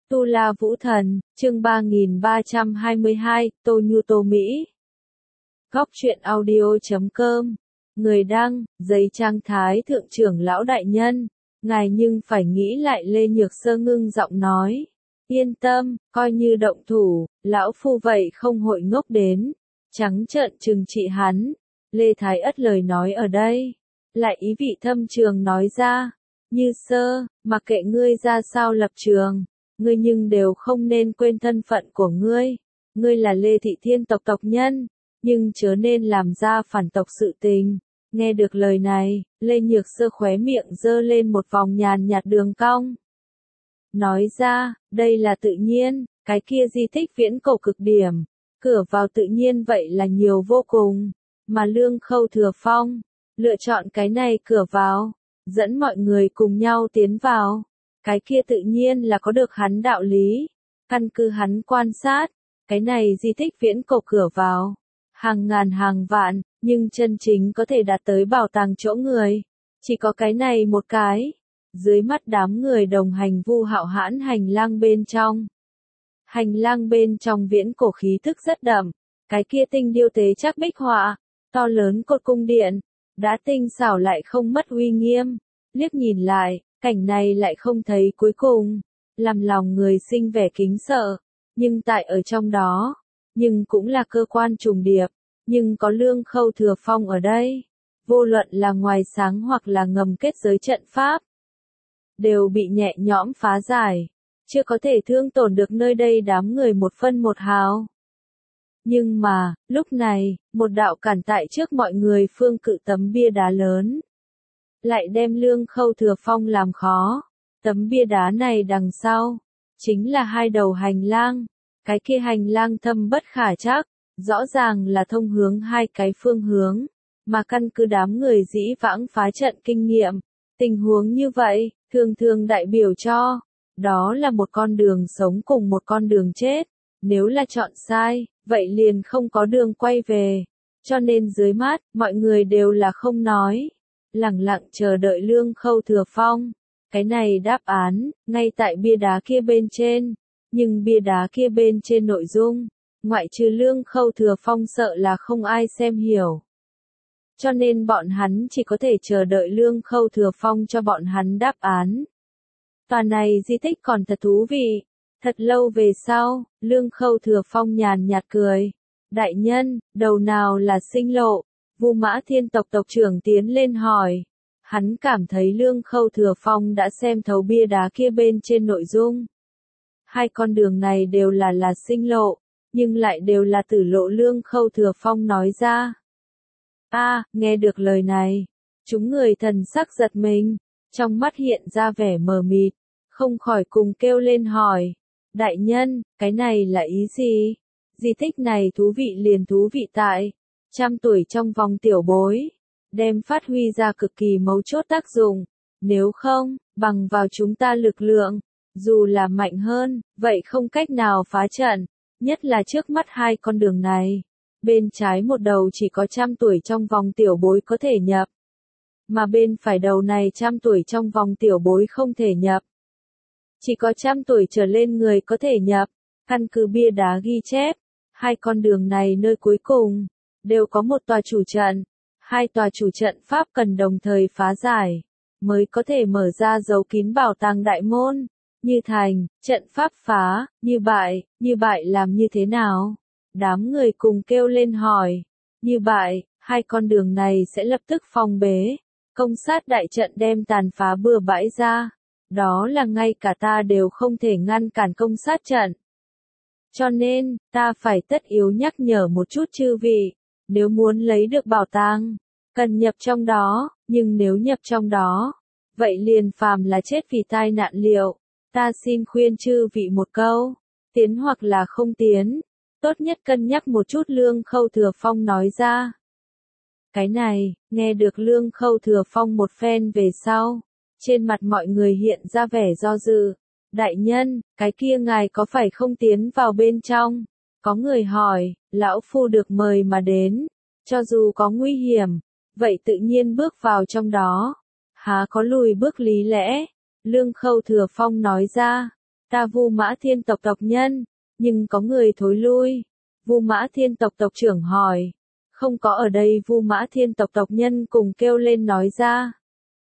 Tu La Vũ Thần, chương 3322, Tô Nhu Tô Mỹ. Góc truyện audio.com. Người đăng, giấy trang Thái thượng trưởng lão đại nhân. Ngài nhưng phải nghĩ lại. Lê Nhược Sơ ngưng giọng nói. Yên tâm, coi như động thủ, lão phu vậy không hội ngốc đến. Trắng trợn trừng trị hắn. Lê Thái Ất lời nói ở đây. Lại ý vị thâm trường nói ra. Như Sơ, mặc kệ ngươi ra sao lập trường. Ngươi nhưng đều không nên quên thân phận của ngươi. Ngươi là Lê Thị Thiên tộc tộc nhân, nhưng chớ nên làm ra phản tộc sự tình. Nghe được lời này, Lê Nhược Sơ khóe miệng giơ lên một vòng nhàn nhạt đường cong. Nói ra, đây là tự nhiên, cái kia di tích viễn cổ cực điểm. Cửa vào tự nhiên vậy là nhiều vô cùng, mà Lương Khâu Thừa Phong lựa chọn cái này cửa vào, dẫn mọi người cùng nhau tiến vào. Cái kia tự nhiên là có được hắn đạo lý. Căn cứ hắn quan sát, cái này di tích viễn cổ cửa vào. Hàng ngàn hàng vạn, nhưng chân chính có thể đạt tới bảo tàng chỗ người. Chỉ có cái này một cái. Dưới mắt đám người đồng hành Vu Hạo hãn hành lang bên trong. Hành lang bên trong viễn cổ khí thức rất đậm. Cái kia tinh điêu tế chắc bích họa, to lớn cột cung điện. Đã tinh xảo lại không mất uy nghiêm. Liếc nhìn lại. Cảnh này lại không thấy cuối cùng, làm lòng người sinh vẻ kính sợ, nhưng tại ở trong đó, nhưng cũng là cơ quan trùng điệp, nhưng có Lương Khâu Thừa Phong ở đây, vô luận là ngoài sáng hoặc là ngầm kết giới trận pháp, đều bị nhẹ nhõm phá giải, chưa có thể thương tổn được nơi đây đám người một phân một hào. Nhưng mà, lúc này, một đạo cản tại trước mọi người phương cự tấm bia đá lớn. Lại đem Lương Khâu Thừa Phong làm khó. Tấm bia đá này đằng sau, chính là hai đầu hành lang. Cái kia hành lang thâm bất khả trắc, rõ ràng là thông hướng hai cái phương hướng, mà căn cứ đám người dĩ vãng phá trận kinh nghiệm. Tình huống như vậy, thường thường đại biểu cho, đó là một con đường sống cùng một con đường chết. Nếu là chọn sai, vậy liền không có đường quay về. Cho nên dưới mắt, mọi người đều là không nói. Lẳng lặng chờ đợi Lương Khâu Thừa Phong. Cái này đáp án, ngay tại bia đá kia bên trên. Nhưng bia đá kia bên trên nội dung, ngoại trừ Lương Khâu Thừa Phong sợ là không ai xem hiểu. Cho nên bọn hắn chỉ có thể chờ đợi Lương Khâu Thừa Phong cho bọn hắn đáp án. Tòa này di tích còn thật thú vị. Thật lâu về sau, Lương Khâu Thừa Phong nhàn nhạt cười. Đại nhân, đầu nào là sinh lộ? Vu Mã Thiên tộc tộc trưởng tiến lên hỏi. Hắn cảm thấy Lương Khâu Thừa Phong đã xem thấu bia đá kia bên trên nội dung. Hai con đường này đều là sinh lộ, nhưng lại đều là tử lộ. Lương Khâu Thừa Phong nói ra. Nghe được lời này, chúng người thần sắc giật mình, trong mắt hiện ra vẻ mờ mịt, không khỏi cùng kêu lên hỏi. Đại nhân, cái này là ý gì? Di tích này thú vị liền thú vị tại. 100 tuổi trong vòng tiểu bối, đem phát huy ra cực kỳ mấu chốt tác dụng. Nếu không, bằng vào chúng ta lực lượng, dù là mạnh hơn, vậy không cách nào phá trận. Nhất là trước mắt hai con đường này. Bên trái một đầu chỉ có 100 tuổi trong vòng tiểu bối có thể nhập. Mà bên phải đầu này 100 tuổi trong vòng tiểu bối không thể nhập. Chỉ có 100 tuổi trở lên người có thể nhập. Căn cứ bia đá ghi chép, hai con đường này nơi cuối cùng đều có một tòa chủ trận. Hai tòa chủ trận pháp cần đồng thời phá giải, mới có thể mở ra giấu kín bảo tàng đại môn. Như thành, trận pháp phá, như bại làm như thế nào? Đám người cùng kêu lên hỏi. Như bại, hai con đường này sẽ lập tức phong bế. Công sát đại trận đem tàn phá bừa bãi ra. Đó là ngay cả ta đều không thể ngăn cản công sát trận. Cho nên, ta phải tất yếu nhắc nhở một chút chư vị. Nếu muốn lấy được bảo tàng, cần nhập trong đó, nhưng nếu nhập trong đó, vậy liền phàm là chết vì tai nạn liệu. Ta xin khuyên chư vị một câu, tiến hoặc là không tiến, tốt nhất cân nhắc một chút. Lương Khâu Thừa Phong nói ra. Cái này, nghe được Lương Khâu Thừa Phong một phen về sau, trên mặt mọi người hiện ra vẻ do dự. Đại nhân, cái kia ngài có phải không tiến vào bên trong? Có người hỏi, lão phu được mời mà đến, cho dù có nguy hiểm, vậy tự nhiên bước vào trong đó. Há có lùi bước lý lẽ? Lương Khâu Thừa Phong nói ra. Ta Vu Mã Thiên tộc tộc nhân, nhưng có người thối lui. Vu Mã Thiên tộc tộc trưởng hỏi. Không có ở đây. Vu Mã Thiên tộc tộc nhân cùng kêu lên nói ra.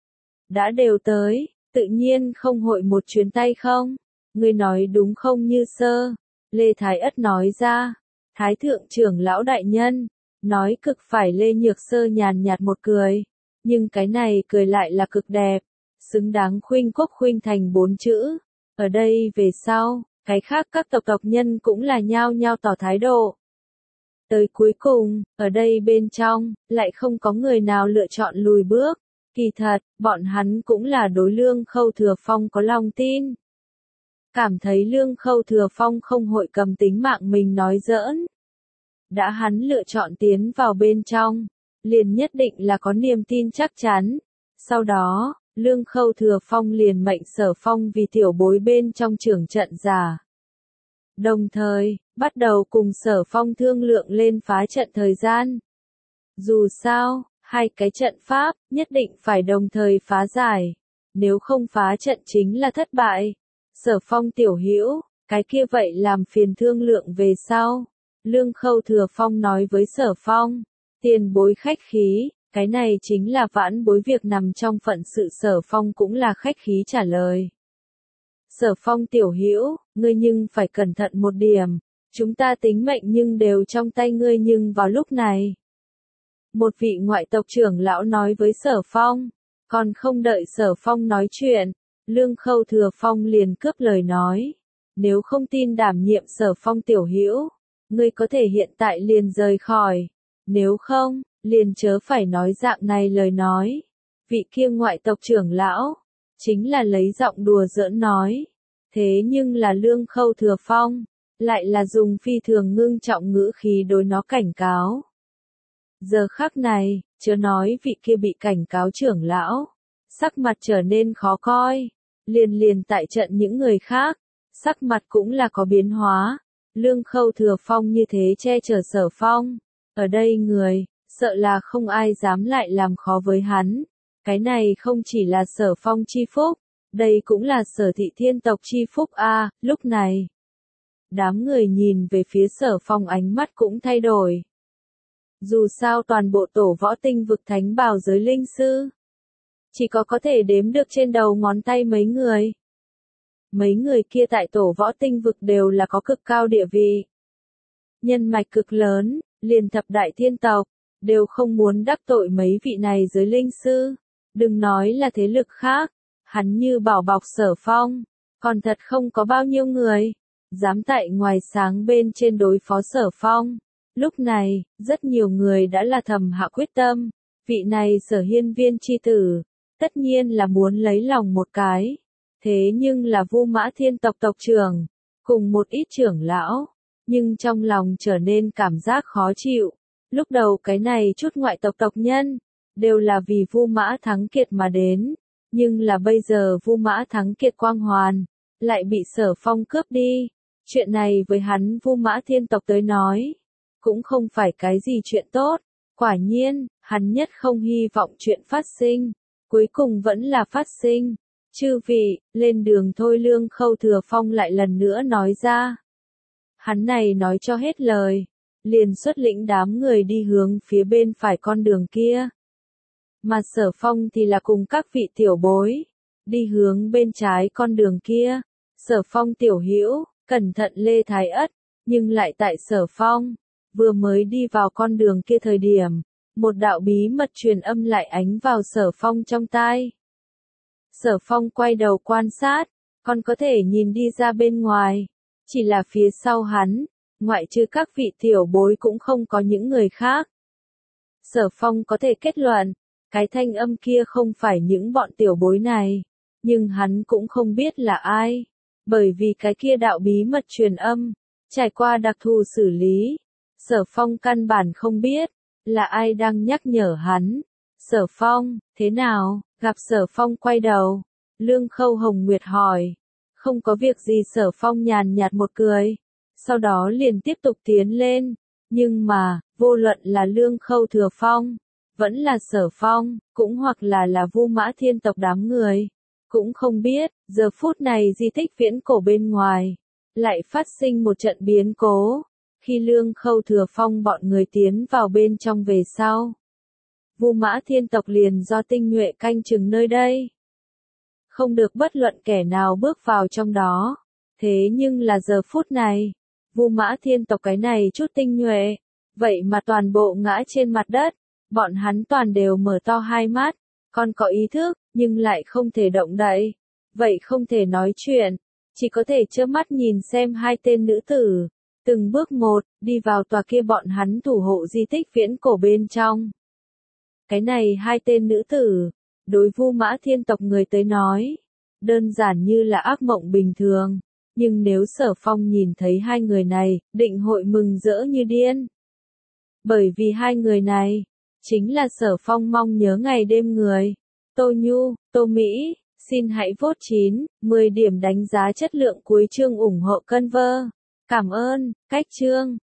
Đã đều tới, tự nhiên không hội một chuyến tay không? Ngươi nói đúng không Như Sơ? Lê Thái Ất nói ra. Thái thượng trưởng lão đại nhân, nói cực phải. Lê Nhược Sơ nhàn nhạt một cười, nhưng cái này cười lại là cực đẹp, xứng đáng khuynh quốc khuynh thành 4 chữ. Ở đây về sau, cái khác các tộc nhân cũng là nhao nhao tỏ thái độ. Tới cuối cùng, ở đây bên trong, lại không có người nào lựa chọn lùi bước. Kỳ thật, bọn hắn cũng là đối Lương Khâu Thừa Phong có lòng tin. Cảm thấy Lương Khâu Thừa Phong không hội cầm tính mạng mình nói giỡn. Đã hắn lựa chọn tiến vào bên trong, liền nhất định là có niềm tin chắc chắn. Sau đó, Lương Khâu Thừa Phong liền mệnh Sở Phong vì tiểu bối bên trong trưởng trận giả. Đồng thời, bắt đầu cùng Sở Phong thương lượng lên phá trận thời gian. Dù sao, hai cái trận pháp nhất định phải đồng thời phá giải. Nếu không phá trận chính là thất bại. Sở Phong tiểu hữu, cái kia vậy làm phiền thương lượng về sau. Lương Khâu Thừa Phong nói với Sở Phong. Tiền bối khách khí, cái này chính là vãn bối việc nằm trong phận sự. Sở Phong cũng là khách khí trả lời. Sở Phong tiểu hữu, ngươi nhưng phải cẩn thận một điểm. Chúng ta tính mệnh nhưng đều trong tay ngươi. Nhưng vào lúc này, một vị ngoại tộc trưởng lão nói với Sở Phong. Còn không đợi Sở Phong nói chuyện, Lương Khâu Thừa Phong liền cướp lời nói. Nếu không tin đảm nhiệm Sở Phong tiểu hữu, ngươi có thể hiện tại liền rời khỏi. Nếu không, liền chớ phải nói dạng này lời nói. Vị kia ngoại tộc trưởng lão, chính là lấy giọng đùa giỡn nói. Thế nhưng là Lương Khâu Thừa Phong, lại là dùng phi thường ngưng trọng ngữ khí đối nó cảnh cáo. Giờ khắc này, chớ nói vị kia bị cảnh cáo trưởng lão, sắc mặt trở nên khó coi. Liền tại trận những người khác, sắc mặt cũng là có biến hóa. Lương Khâu Thừa Phong như thế che chở Sở Phong. Ở đây người, sợ là không ai dám lại làm khó với hắn. Cái này không chỉ là Sở Phong chi phúc, đây cũng là Sở Thị Thiên tộc chi phúc a. Lúc này, đám người nhìn về phía Sở Phong ánh mắt cũng thay đổi. Dù sao toàn bộ tổ võ tinh vực thánh bào giới linh sư, chỉ có thể đếm được trên đầu ngón tay mấy người. Mấy người kia tại tổ võ tinh vực đều là có cực cao địa vị. Nhân mạch cực lớn, liền thập đại thiên tộc, đều không muốn đắc tội mấy vị này giới linh sư. Đừng nói là thế lực khác, hắn như bảo bọc Sở Phong, còn thật không có bao nhiêu người dám tại ngoài sáng bên trên đối phó Sở Phong. Lúc này, rất nhiều người đã là thầm hạ quyết tâm, vị này Sở Hiên Viên chi tử, tất nhiên là muốn lấy lòng một cái. Thế nhưng là Vu Mã Thiên tộc tộc trưởng, cùng một ít trưởng lão, nhưng trong lòng trở nên cảm giác khó chịu. Lúc đầu cái này chút ngoại tộc tộc nhân, đều là vì Vu Mã Thắng Kiệt mà đến, nhưng là bây giờ Vu Mã Thắng Kiệt quang hoàn, lại bị Sở Phong cướp đi. Chuyện này với hắn Vu Mã Thiên tộc tới nói, cũng không phải cái gì chuyện tốt. Quả nhiên, hắn nhất không hy vọng chuyện phát sinh, cuối cùng vẫn là phát sinh. Chư vị, lên đường thôi. Lương Khâu Thừa Phong lại lần nữa nói ra. Hắn này nói cho hết lời, liền xuất lĩnh đám người đi hướng phía bên phải con đường kia. Mà Sở Phong thì là cùng các vị tiểu bối, đi hướng bên trái con đường kia. Sở Phong tiểu hữu, cẩn thận Lê Thái Ất, nhưng lại tại Sở Phong vừa mới đi vào con đường kia thời điểm, một đạo bí mật truyền âm lại ánh vào Sở Phong trong tai. Sở Phong quay đầu quan sát, còn có thể nhìn đi ra bên ngoài, chỉ là phía sau hắn, ngoại trừ các vị tiểu bối cũng không có những người khác. Sở Phong có thể kết luận, cái thanh âm kia không phải những bọn tiểu bối này, nhưng hắn cũng không biết là ai, bởi vì cái kia đạo bí mật truyền âm, trải qua đặc thù xử lý, Sở Phong căn bản không biết, là ai đang nhắc nhở hắn. Sở Phong, thế nào? Gặp Sở Phong quay đầu, Lương Khâu Hồng Nguyệt hỏi. Không có việc gì. Sở Phong nhàn nhạt một cười, sau đó liền tiếp tục tiến lên. Nhưng mà, vô luận là Lương Khâu Thừa Phong, vẫn là Sở Phong, cũng hoặc là Vu Mã Thiên tộc đám người, Cũng không biết, giờ phút này di tích viễn cổ bên ngoài, lại phát sinh một trận biến cố. Khi Lương Khâu Thừa Phong bọn người tiến vào bên trong về sau, Vu Mã Thiên tộc liền do tinh nhuệ canh chừng nơi đây. Không được bất luận kẻ nào bước vào trong đó. Thế nhưng là giờ phút này, Vu Mã Thiên tộc cái này chút tinh nhuệ, vậy mà toàn bộ ngã trên mặt đất, bọn hắn toàn đều mở to hai mắt, còn có ý thức, nhưng lại không thể động đậy, vậy không thể nói chuyện, chỉ có thể trơ mắt nhìn xem hai tên nữ tử, từng bước một, đi vào tòa kia bọn hắn thủ hộ di tích viễn cổ bên trong. Cái này hai tên nữ tử, đối Vu Mã Thiên tộc người tới nói, đơn giản như là ác mộng bình thường, nhưng nếu Sở Phong nhìn thấy hai người này, định hội mừng rỡ như điên. Bởi vì hai người này, chính là Sở Phong mong nhớ ngày đêm người. Tô Nhu, Tô Mỹ, xin hãy vote 9, 10 điểm đánh giá chất lượng cuối chương ủng hộ Conver. Cảm ơn, cách chương.